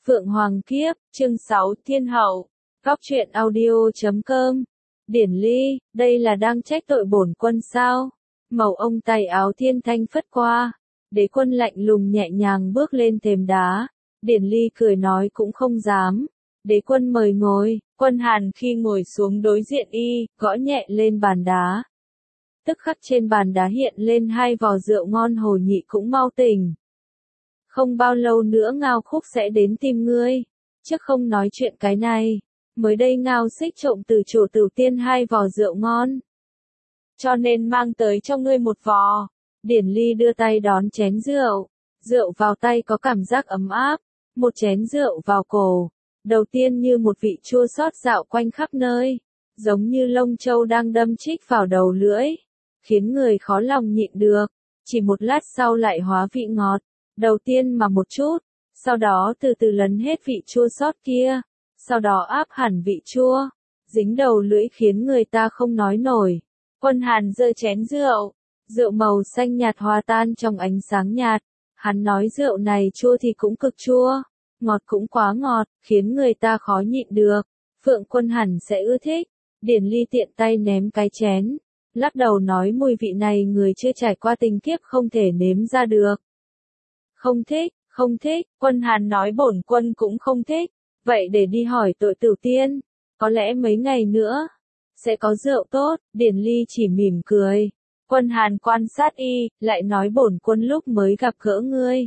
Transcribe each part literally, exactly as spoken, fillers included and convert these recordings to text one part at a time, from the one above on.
Phượng Hoàng Kiếp, chương sáu Thiên Hậu, Góc truyện audio chấm com. Điển Ly, đây là đang trách tội bổn quân sao? Màu ông tay áo thiên thanh phất qua. Đế quân lạnh lùng nhẹ nhàng bước lên thềm đá. Điển Ly cười nói cũng không dám. Đế quân mời ngồi, Quân Hàn khi ngồi xuống đối diện y, gõ nhẹ lên bàn đá. Tức khắc trên bàn đá hiện lên hai vò rượu ngon, Hồ Nhị cũng mau tỉnh. Không bao lâu nữa Ngao Khúc sẽ đến tìm ngươi. Trước không nói chuyện cái này, mới đây Ngao Xích trộm từ chỗ Tử Tiên hai vò rượu ngon, cho nên mang tới cho ngươi một vò. Điển Ly đưa tay đón chén rượu, rượu vào tay có cảm giác ấm áp, một chén rượu vào cổ, đầu tiên như một vị chua xót dạo quanh khắp nơi, giống như lông châu đang đâm chích vào đầu lưỡi, khiến người khó lòng nhịn được, chỉ một lát sau lại hóa vị ngọt, đầu tiên mà một chút, sau đó từ từ lấn hết vị chua xót kia, sau đó áp hẳn vị chua, dính đầu lưỡi khiến người ta không nói nổi. Quân Hàn giơ chén rượu, rượu màu xanh nhạt hòa tan trong ánh sáng nhạt, hắn nói rượu này chua thì cũng cực chua, ngọt cũng quá ngọt, khiến người ta khó nhịn được. Phượng Quân hẳn sẽ ưa thích. Điển Ly tiện tay ném cái chén, lắc đầu nói mùi vị này người chưa trải qua tình kiếp không thể nếm ra được. Không thích, không thích, Quân Hàn nói bổn quân cũng không thích, vậy để đi hỏi tội Tử Tiên, có lẽ mấy ngày nữa sẽ có rượu tốt. Điển Ly chỉ mỉm cười. Quân Hàn quan sát y, lại nói bổn quân lúc mới gặp gỡ ngươi,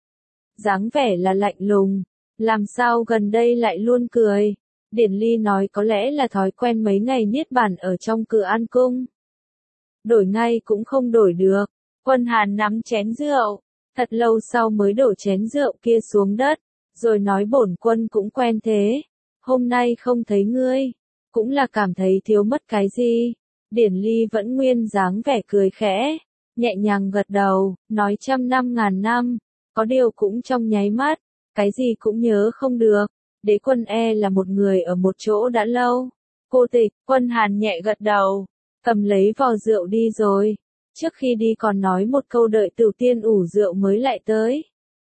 dáng vẻ là lạnh lùng, làm sao gần đây lại luôn cười. Điển Ly nói có lẽ là thói quen mấy ngày niết bàn ở trong Cự An Cung. Đổi ngay cũng không đổi được. Quân Hàn nắm chén rượu, thật lâu sau mới đổ chén rượu kia xuống đất, rồi nói bổn quân cũng quen thế. Hôm nay không thấy ngươi, cũng là cảm thấy thiếu mất cái gì. Điển Ly vẫn nguyên dáng vẻ cười khẽ, nhẹ nhàng gật đầu, nói trăm năm ngàn năm, có điều cũng trong nháy mắt, cái gì cũng nhớ không được. Đế quân e là một người ở một chỗ đã lâu. Cô Tịch, Quân Hàn nhẹ gật đầu, cầm lấy vò rượu đi rồi. Trước khi đi còn nói một câu đợi Tử Tiên ủ rượu mới lại tới.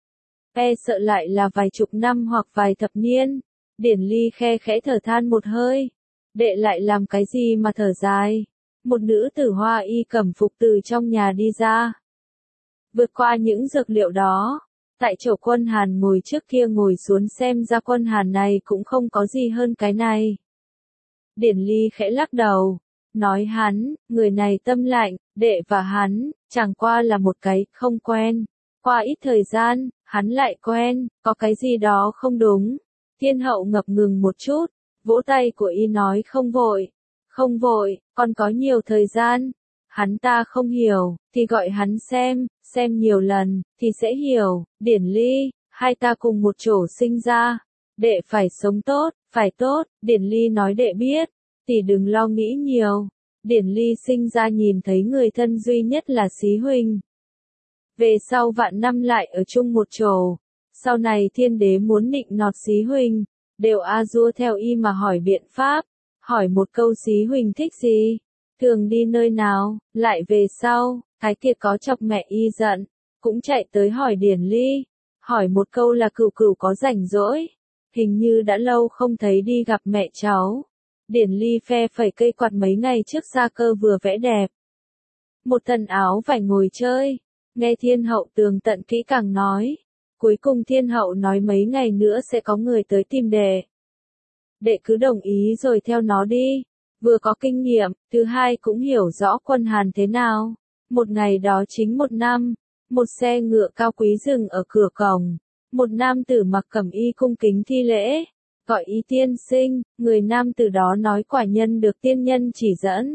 E sợ lại là vài chục năm hoặc vài thập niên. Điển Ly khe khẽ thở than một hơi. Đệ lại làm cái gì mà thở dài? Một nữ tử hoa y cẩm phục từ trong nhà đi ra. Vượt qua những dược liệu đó, tại chỗ Quân Hàn ngồi trước kia ngồi xuống, xem ra Quân Hàn này cũng không có gì hơn cái này. Điển Ly khẽ lắc đầu, nói hắn, người này tâm lạnh, đệ và hắn, chẳng qua là một cái không quen. Qua ít thời gian, hắn lại quen, có cái gì đó không đúng. Thiên hậu ngập ngừng một chút, vỗ tay của y nói không vội, không vội, còn có nhiều thời gian. Hắn ta không hiểu, thì gọi hắn xem, xem nhiều lần, thì sẽ hiểu. Điển Ly, hai ta cùng một chỗ sinh ra, đệ phải sống tốt, phải tốt. Điển Ly nói đệ biết, thì đừng lo nghĩ nhiều. Điển Ly sinh ra nhìn thấy người thân duy nhất là Xí Huỳnh. Về sau vạn năm lại ở chung một chỗ. Sau này thiên đế muốn nịnh nọt Xí Huỳnh, đều a dua theo y mà hỏi biện pháp. Hỏi một câu Xí Huỳnh thích gì, thường đi nơi nào, lại về sau, cái kia có chọc mẹ y giận, cũng chạy tới hỏi Điển Ly. Hỏi một câu là Cửu Cửu có rảnh rỗi, hình như đã lâu không thấy đi gặp mẹ cháu. Điển Ly phe phẩy cây quạt mấy ngày trước Gia Cơ vừa vẽ đẹp. Một thân áo vải ngồi chơi, nghe Thiên hậu tường tận kỹ càng nói. Cuối cùng Thiên hậu nói mấy ngày nữa sẽ có người tới tìm đệ. Đệ cứ đồng ý rồi theo nó đi. Vừa có kinh nghiệm, thứ hai cũng hiểu rõ Quân Hàn thế nào. Một ngày đó chính một năm, một xe ngựa cao quý dừng ở cửa cổng. Một nam tử mặc cẩm y cung kính thi lễ, gọi ý tiên sinh. Người nam tử đó nói quả nhân được tiên nhân chỉ dẫn,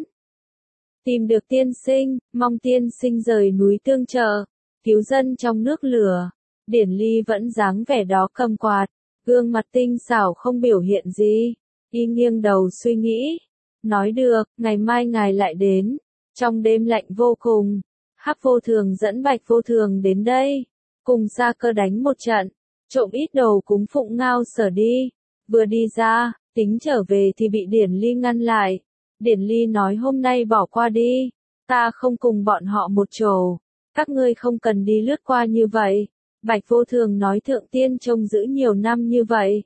tìm được tiên sinh, mong tiên sinh rời núi tương trợ, cứu dân trong nước lửa. Điển Ly vẫn dáng vẻ đó cầm quạt, gương mặt tinh xảo không biểu hiện gì. Y nghiêng đầu suy nghĩ, nói được, ngày mai ngài lại đến. Trong đêm lạnh vô cùng, Hắc Vô Thường dẫn Bạch Vô Thường đến đây, cùng Gia Cơ đánh một trận, trộm ít đồ cúng phụng Ngao Sở đi. Vừa đi ra, tính trở về thì bị Điển Ly ngăn lại. Điển Ly nói hôm nay bỏ qua đi, ta không cùng bọn họ một chỗ, các ngươi không cần đi lướt qua như vậy. Bạch Vô Thường nói Thượng Tiên trông giữ nhiều năm như vậy.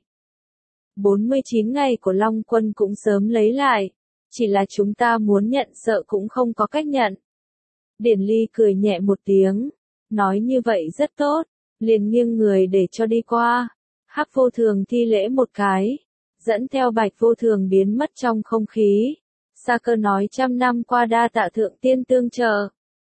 bốn mươi chín ngày của Long Quân cũng sớm lấy lại. Chỉ là chúng ta muốn nhận sợ cũng không có cách nhận. Điển Ly cười nhẹ một tiếng. Nói như vậy rất tốt. Liền nghiêng người để cho đi qua. Hắc Vô Thường thi lễ một cái. Dẫn theo Bạch Vô Thường biến mất trong không khí. Sa Cơ nói trăm năm qua đa tạ Thượng Tiên tương trợ.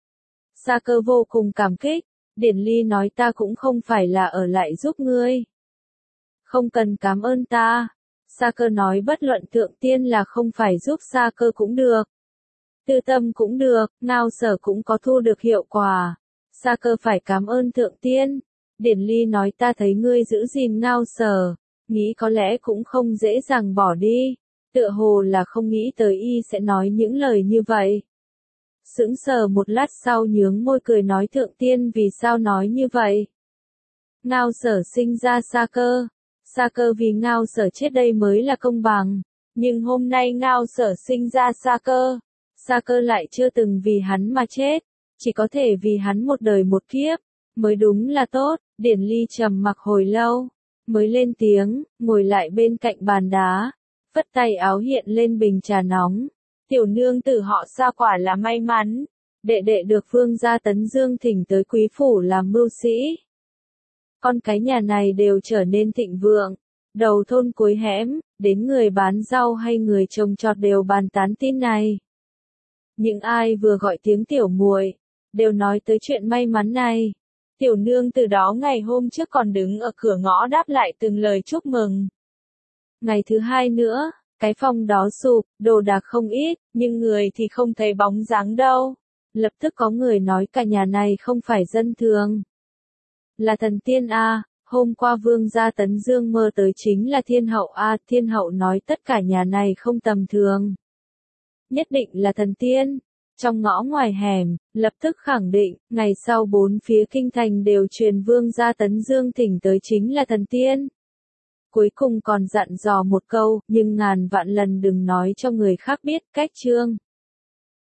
Sa Cơ vô cùng cảm kích. Điển Ly nói ta cũng không phải là ở lại giúp ngươi. Không cần cảm ơn ta. Sa Cơ nói bất luận Thượng Tiên là không phải giúp Sa Cơ cũng được. Tư tâm cũng được, Ngao Sở cũng có thu được hiệu quả. Sa Cơ phải cảm ơn Thượng Tiên. Điển Ly nói ta thấy ngươi giữ gìn Ngao Sở, nghĩ có lẽ cũng không dễ dàng bỏ đi. Tựa hồ là không nghĩ tới y sẽ nói những lời như vậy. Sững sờ một lát sau nhướng môi cười nói Thượng Tiên vì sao nói như vậy. Ngao Sở sinh ra Sa Cơ. Sa Cơ vì Ngao Sở chết đây mới là công bằng. Nhưng hôm nay Ngao Sở sinh ra Sa Cơ. Sa Cơ lại chưa từng vì hắn mà chết. Chỉ có thể vì hắn một đời một kiếp. Mới đúng là tốt. Điển Ly trầm mặc hồi lâu. Mới lên tiếng, ngồi lại bên cạnh bàn đá. Phất tay áo hiện lên bình trà nóng. Tiểu nương tử họ Sa quả là may mắn. Đệ đệ được Phương gia Tấn Dương thỉnh tới quý phủ làm mưu sĩ. Con cái nhà này đều trở nên thịnh vượng. Đầu thôn cuối hẻm, đến người bán rau hay người trồng trọt đều bàn tán tin này. Những ai vừa gọi tiếng tiểu muội, đều nói tới chuyện may mắn này. Tiểu nương từ đó ngày hôm trước còn đứng ở cửa ngõ đáp lại từng lời chúc mừng. Ngày thứ hai nữa, cái phòng đó sụp, đồ đạc không ít, nhưng người thì không thấy bóng dáng đâu. Lập tức có người nói cả nhà này không phải dân thường. Là thần tiên a. Hôm qua Vương gia Tấn Dương mơ tới chính là thiên hậu a. Thiên hậu nói tất cả nhà này không tầm thường. Nhất định là thần tiên. Trong ngõ ngoài hẻm, lập tức khẳng định, ngày sau bốn phía kinh thành đều truyền Vương gia Tấn Dương thỉnh tới chính là thần tiên. Cuối cùng còn dặn dò một câu, nhưng ngàn vạn lần đừng nói cho người khác biết, cách chương.